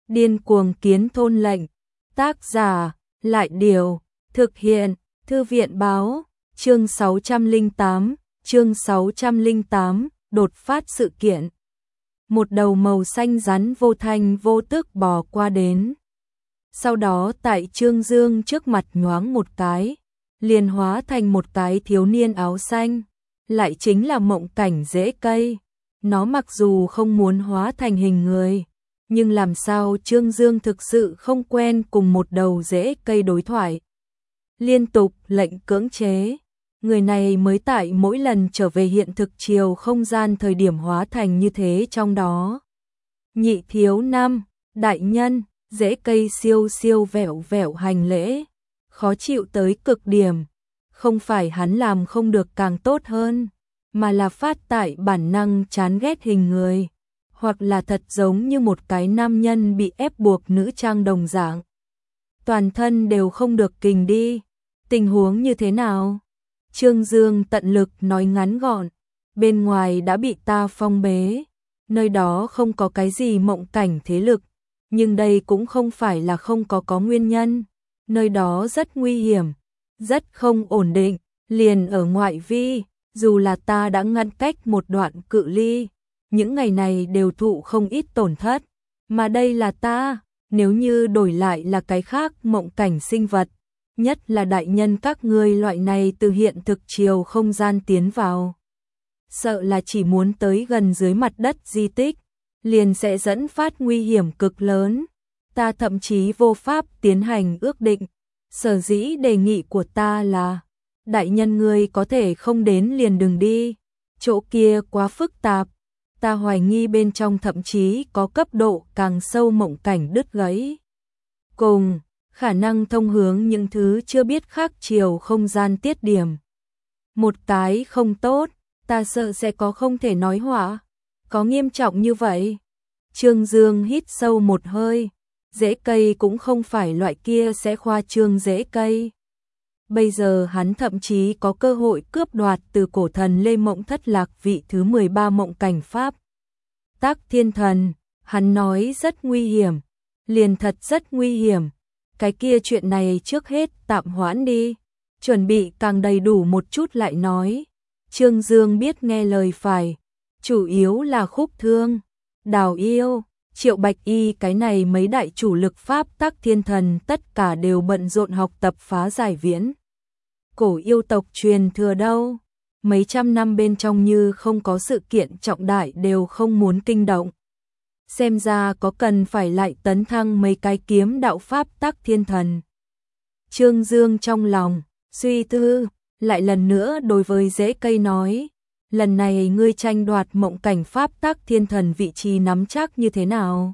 Điên cuồng kiến thôn lệnh. Tác giả, Lại Điều. Thực hiện, Thư viện báo. Chương 608, đột phát sự kiện. Một đầu màu xanh rắn vô thanh vô tức bò qua đến. Sau đó tại Trương Dương trước mặt nhoáng một cái, liền hóa thành một cái thiếu niên áo xanh, lại chính là Mộng Cảnh rễ cây. Nó mặc dù không muốn hóa thành hình người, nhưng làm sao Trương Dương thực sự không quen cùng một đầu rễ cây đối thoại. Liên tục lệnh cưỡng chế, người này mới tại mỗi lần trở về hiện thực chiều không gian thời điểm hóa thành như thế trong đó. Nhị thiếu năm, đại nhân, rễ cây siêu siêu vẹo vẹo hành lễ, khó chịu tới cực điểm. Không phải hắn làm không được càng tốt hơn, mà là phát tại bản năng chán ghét hình người, hoặc là thật giống như một cái nam nhân bị ép buộc nữ trang đồng dạng. Toàn thân đều không được kình đi. Tình huống như thế nào? Trương Dương tận lực nói ngắn gọn, bên ngoài đã bị ta phong bế, nơi đó không có cái gì mộng cảnh thế lực, nhưng đây cũng không phải là không có nguyên nhân, nơi đó rất nguy hiểm, rất không ổn định, liền ở ngoại vi, dù là ta đã ngăn cách một đoạn cự ly, những ngày này đều thụ không ít tổn thất, mà đây là ta, nếu như đổi lại là cái khác mộng cảnh sinh vật, nhất là đại nhân các ngươi loại này từ hiện thực chiều không gian tiến vào. Sợ là chỉ muốn tới gần dưới mặt đất di tích, liền sẽ dẫn phát nguy hiểm cực lớn. Ta thậm chí vô pháp tiến hành ước định. Sở dĩ đề nghị của ta là, đại nhân ngươi có thể không đến liền đừng đi. Chỗ kia quá phức tạp. Ta hoài nghi bên trong thậm chí có cấp độ càng sâu mộng cảnh đứt gãy. Cùng khả năng thông hướng những thứ chưa biết khác chiều không gian tiết điểm. Một cái không tốt, ta sợ sẽ có không thể nói họa. Có nghiêm trọng như vậy? Trương Dương hít sâu một hơi, rễ cây cũng không phải loại kia sẽ khoa trương rễ cây. Bây giờ hắn thậm chí có cơ hội cướp đoạt từ cổ thần Lê Mộng Thất Lạc vị thứ 13 mộng cảnh pháp. Tác Thiên Thần, hắn nói rất nguy hiểm, liền thật rất nguy hiểm. Cái kia chuyện này trước hết tạm hoãn đi, chuẩn bị càng đầy đủ một chút lại nói. Trương Dương biết nghe lời phải, chủ yếu là Khúc Thương, Đào Yêu, Triệu Bạch Y, cái này mấy đại chủ lực pháp Tắc Thiên Thần tất cả đều bận rộn học tập phá giải viễn cổ yêu tộc truyền thừa đâu. Mấy trăm năm bên trong như không có sự kiện trọng đại đều không muốn kinh động. Xem ra có cần phải lại tấn thăng mấy cái kiếm đạo pháp Tắc Thiên Thần. Trương Dương trong lòng suy tư, lại lần nữa đối với rễ cây nói, lần này ngươi tranh đoạt mộng cảnh pháp Tắc Thiên Thần vị trí nắm chắc như thế nào?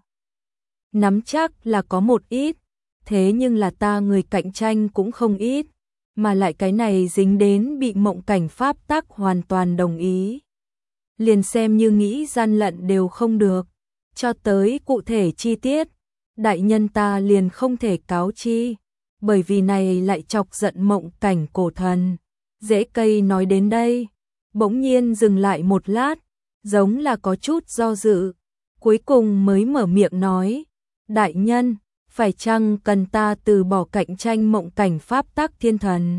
Nắm chắc là có một ít, thế nhưng là ta người cạnh tranh cũng không ít, mà lại cái này dính đến bị mộng cảnh pháp tắc hoàn toàn đồng ý. Liền xem như nghĩ gian lận đều không được, cho tới cụ thể chi tiết, đại nhân ta liền không thể cáo chi, bởi vì này lại chọc giận mộng cảnh cổ thần. Rễ cây nói đến đây, bỗng nhiên dừng lại một lát, giống là có chút do dự, cuối cùng mới mở miệng nói, đại nhân, phải chăng cần ta từ bỏ cạnh tranh mộng cảnh pháp Tắc Thiên Thần?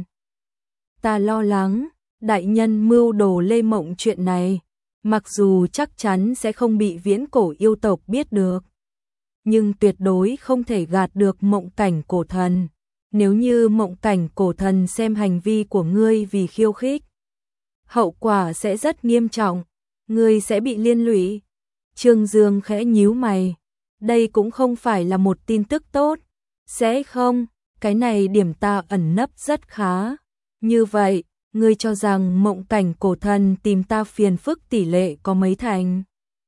Ta lo lắng, đại nhân mưu đồ Lê Mộng chuyện này, mặc dù chắc chắn sẽ không bị viễn cổ yêu tộc biết được, nhưng tuyệt đối không thể gạt được mộng cảnh cổ thần. Nếu như mộng cảnh cổ thần xem hành vi của ngươi vì khiêu khích, hậu quả sẽ rất nghiêm trọng, ngươi sẽ bị liên lụy. Trương Dương khẽ nhíu mày, đây cũng không phải là một tin tức tốt, sẽ không, cái này điểm ta ẩn nấp rất khá. Như vậy, ngươi cho rằng mộng cảnh cổ thần tìm ta phiền phức tỷ lệ có mấy thành?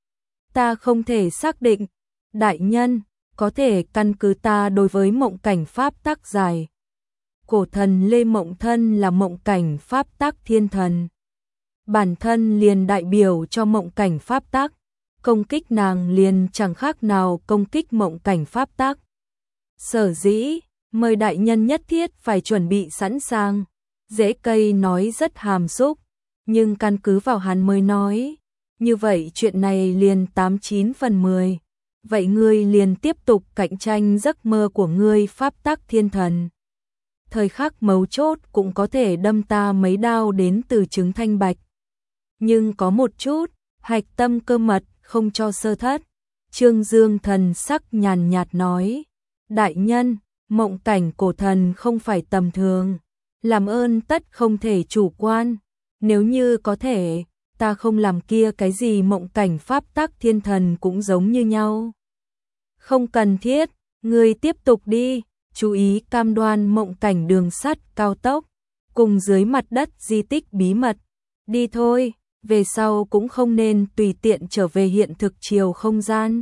Ta không thể xác định, đại nhân, có thể căn cứ ta đối với mộng cảnh pháp tắc giải. Cổ thần Lê Mộng thân là mộng cảnh pháp tắc thiên thần. Bản thân liền đại biểu cho mộng cảnh pháp tắc, công kích nàng liền chẳng khác nào công kích mộng cảnh pháp tắc. Sở dĩ, mời đại nhân nhất thiết phải chuẩn bị sẵn sàng. Rễ cây nói rất hàm xúc, nhưng căn cứ vào hắn mới nói, như vậy chuyện này liền 89/10. vậy ngươi liền tiếp tục cạnh tranh giấc mơ của ngươi pháp tắc thiên thần. Thời khắc mấu chốt cũng có thể đâm ta mấy đao đến từ trứng thanh bạch. Nhưng có một chút, hạch tâm cơ mật không cho sơ thất. Trương Dương thần sắc nhàn nhạt nói, đại nhân, mộng cảnh cổ thần không phải tầm thường, làm ơn tất không thể chủ quan, nếu như có thể, ta không làm kia cái gì mộng cảnh pháp tắc thiên thần cũng giống như nhau. Không cần thiết, ngươi tiếp tục đi, chú ý cam đoan mộng cảnh đường sắt cao tốc, cùng dưới mặt đất di tích bí mật, đi thôi, về sau cũng không nên tùy tiện trở về hiện thực chiều không gian.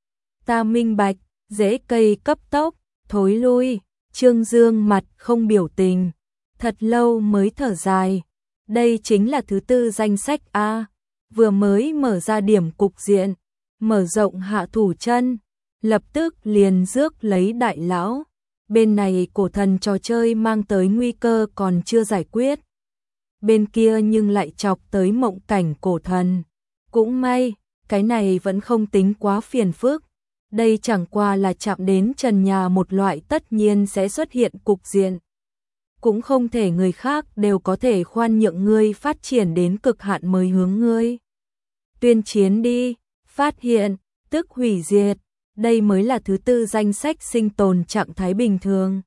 Ta minh bạch, dễ cây cấp tốc, thối lui, Trương Dương mặt không biểu tình, thật lâu mới thở dài, đây chính là thứ tư danh sách A, vừa mới mở ra điểm cục diện, mở rộng hạ thủ chân, lập tức liền rước lấy đại lão, bên này cổ thần trò chơi mang tới nguy cơ còn chưa giải quyết. Bên kia nhưng lại chọc tới mộng cảnh cổ thần. Cũng may, cái này vẫn không tính quá phiền phức. Đây chẳng qua là chạm đến trần nhà một loại tất nhiên sẽ xuất hiện cục diện. Cũng không thể người khác đều có thể khoan nhượng ngươi phát triển đến cực hạn mới hướng ngươi. Tuyên chiến đi, phát hiện, tức hủy diệt. Đây mới là thứ tư danh sách sinh tồn trạng thái bình thường.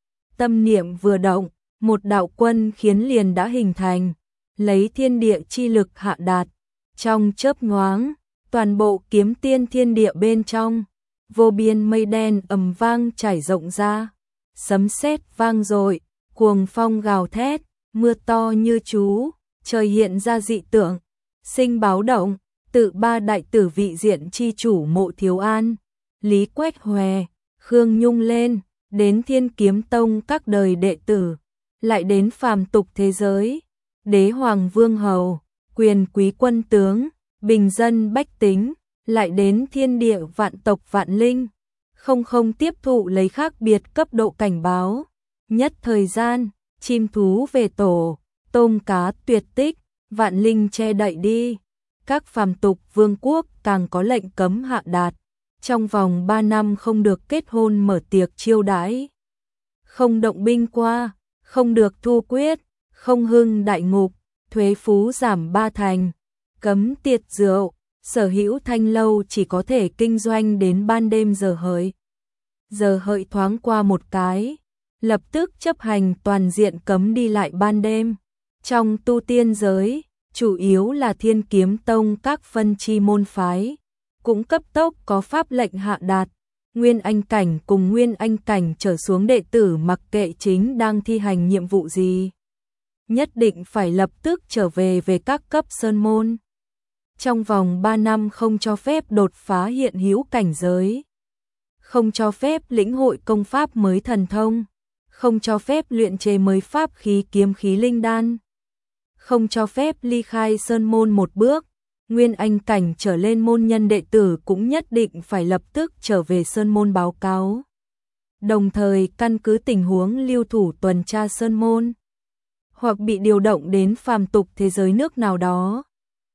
Tâm niệm vừa động, một đạo quân khiến liền đã hình thành, lấy thiên địa chi lực hạ đạt, trong chớp nhoáng, toàn bộ kiếm tiên thiên địa bên trong, vô biên mây đen ầm vang trải rộng ra, sấm sét vang dội, cuồng phong gào thét, mưa to như chú, trời hiện ra dị tượng, sinh báo động, tự ba đại tử vị diện chi chủ Mộ Thiếu An, Lý Quách Hòe, Khương Nhung lên, đến Thiên Kiếm Tông các đời đệ tử, lại đến phàm tục thế giới, đế hoàng vương hầu, quyền quý quân tướng, bình dân bách tính, lại đến thiên địa vạn tộc vạn linh, không tiếp thụ lấy khác biệt cấp độ cảnh báo, nhất thời gian, chim thú về tổ, tôm cá tuyệt tích, vạn linh che đậy đi, các phàm tục vương quốc càng có lệnh cấm hạ đạt, trong vòng 3 năm không được kết hôn mở tiệc chiêu đãi, không động binh qua, không được thu quyết, không hưng đại ngục, thuế phú giảm 3 thành, cấm tiệc rượu, sở hữu thanh lâu chỉ có thể kinh doanh đến ban đêm giờ hợi. Giờ hợi thoáng qua một cái, lập tức chấp hành toàn diện cấm đi lại ban đêm. Trong tu tiên giới, chủ yếu là Thiên Kiếm Tông các phân chi môn phái, cũng cấp tốc có pháp lệnh hạ đạt. Nguyên Anh cảnh cùng Nguyên Anh cảnh trở xuống đệ tử mặc kệ chính đang thi hành nhiệm vụ gì, nhất định phải lập tức trở về các cấp sơn môn. Trong vòng 3 năm không cho phép đột phá hiện hữu cảnh giới, không cho phép lĩnh hội công pháp mới thần thông, không cho phép luyện chế mới pháp khí kiếm khí linh đan, không cho phép ly khai sơn môn một bước. Nguyên Anh cảnh trở lên môn nhân đệ tử cũng nhất định phải lập tức trở về sơn môn báo cáo. Đồng thời căn cứ tình huống lưu thủ tuần tra sơn môn, hoặc bị điều động đến phàm tục thế giới nước nào đó.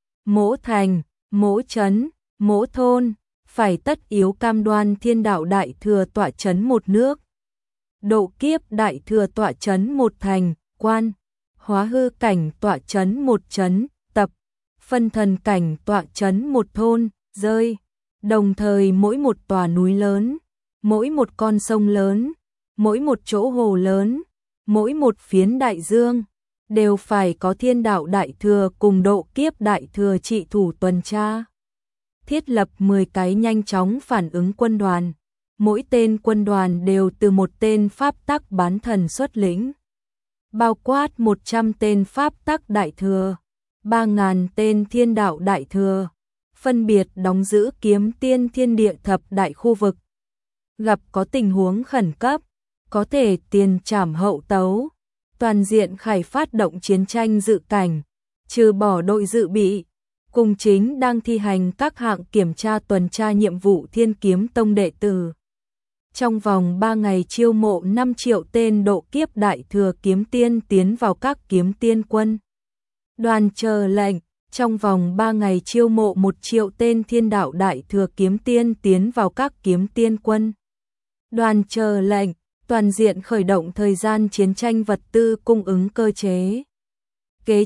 Mỗi thành, mỗi trấn, mỗi thôn, phải tất yếu cam đoan thiên đạo đại thừa tọa trấn một nước. Độ kiếp đại thừa tọa trấn một thành, quan, hóa hư cảnh tọa trấn một trấn, tập, phân thần cảnh tọa trấn một thôn, rơi. Đồng thời mỗi một tòa núi lớn, mỗi một con sông lớn, mỗi một chỗ hồ lớn, mỗi một phiến đại dương, đều phải có thiên đạo đại thừa cùng độ kiếp đại thừa trị thủ tuần tra. Thiết lập 10 cái nhanh chóng phản ứng quân đoàn, mỗi tên quân đoàn đều từ một tên pháp tắc bán thần xuất lĩnh, bao quát 100 tên pháp tắc đại thừa, 3.000 tên thiên đạo đại thừa, phân biệt đóng giữ kiếm tiên thiên địa thập đại khu vực. Gặp có tình huống khẩn cấp, có thể tiền trảm hậu tấu, toàn diện khải phát động chiến tranh dự cảnh, trừ bỏ đội dự bị, cùng chính đang thi hành các hạng kiểm tra tuần tra nhiệm vụ Thiên Kiếm Tông đệ tử. Trong vòng 3 ngày chiêu mộ 5 triệu tên độ kiếp đại thừa kiếm tiên tiến vào các kiếm tiên quân. Đoàn chờ lệnh, trong vòng 3 ngày chiêu mộ 1 triệu tên thiên đạo đại thừa kiếm tiên tiến vào các kiếm tiên quân. Đoàn chờ lệnh, toàn diện khởi động thời gian chiến tranh vật tư cung ứng cơ chế. Kế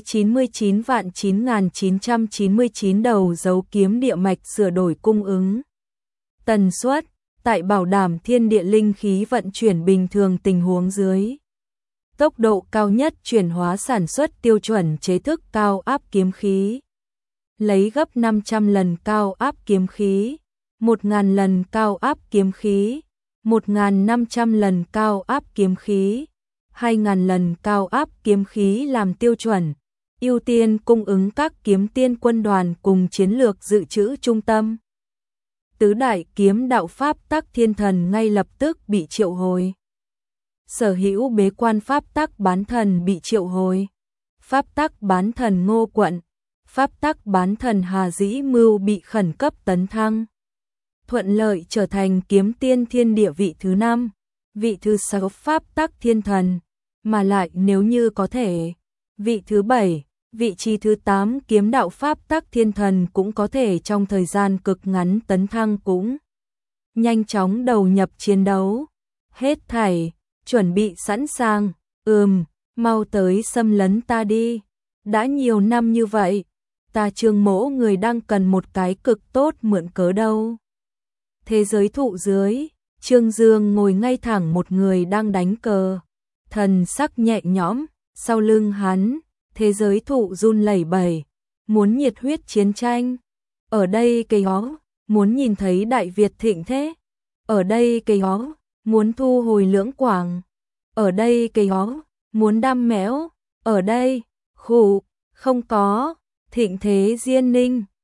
99.999 đầu dấu kiếm địa mạch sửa đổi cung ứng. Tần suất, tại bảo đảm thiên địa linh khí vận chuyển bình thường tình huống dưới. Tốc độ cao nhất chuyển hóa sản xuất tiêu chuẩn chế thức cao áp kiếm khí. Lấy gấp 500 lần cao áp kiếm khí, 1.000 lần cao áp kiếm khí, 1.500 lần cao áp kiếm khí, 2.000 lần cao áp kiếm khí làm tiêu chuẩn, ưu tiên cung ứng các kiếm tiên quân đoàn cùng chiến lược dự trữ trung tâm. Tứ đại kiếm đạo pháp tắc thiên thần ngay lập tức bị triệu hồi. Sở hữu bế quan pháp tắc bán thần bị triệu hồi. Pháp tắc bán thần Ngô Quận, pháp tắc bán thần Hà Dĩ Mưu bị khẩn cấp tấn thăng. Thuận lợi trở thành kiếm tiên thiên địa vị thứ 5, vị thứ 6 pháp tắc thiên thần, mà lại nếu như có thể, vị thứ 7, vị trí thứ 8 kiếm đạo pháp tắc thiên thần cũng có thể trong thời gian cực ngắn tấn thăng cũng. Nhanh chóng đầu nhập chiến đấu, hết thảy, chuẩn bị sẵn sàng, mau tới xâm lấn ta đi, đã nhiều năm như vậy, ta Trương Mỗ người đang cần một cái cực tốt mượn cớ đâu. Thế giới thụ dưới, Trương Dương ngồi ngay thẳng một người đang đánh cờ, thần sắc nhẹ nhõm, sau lưng hắn, thế giới thụ run lẩy bẩy, muốn nhiệt huyết chiến tranh. Ở đây cây ó, muốn nhìn thấy Đại Việt thịnh thế. Ở đây cây ó, muốn thu hồi Lưỡng Quảng. Ở đây cây ó, muốn đam mẽo. Ở đây, khụ, không có, thịnh thế Diên Ninh.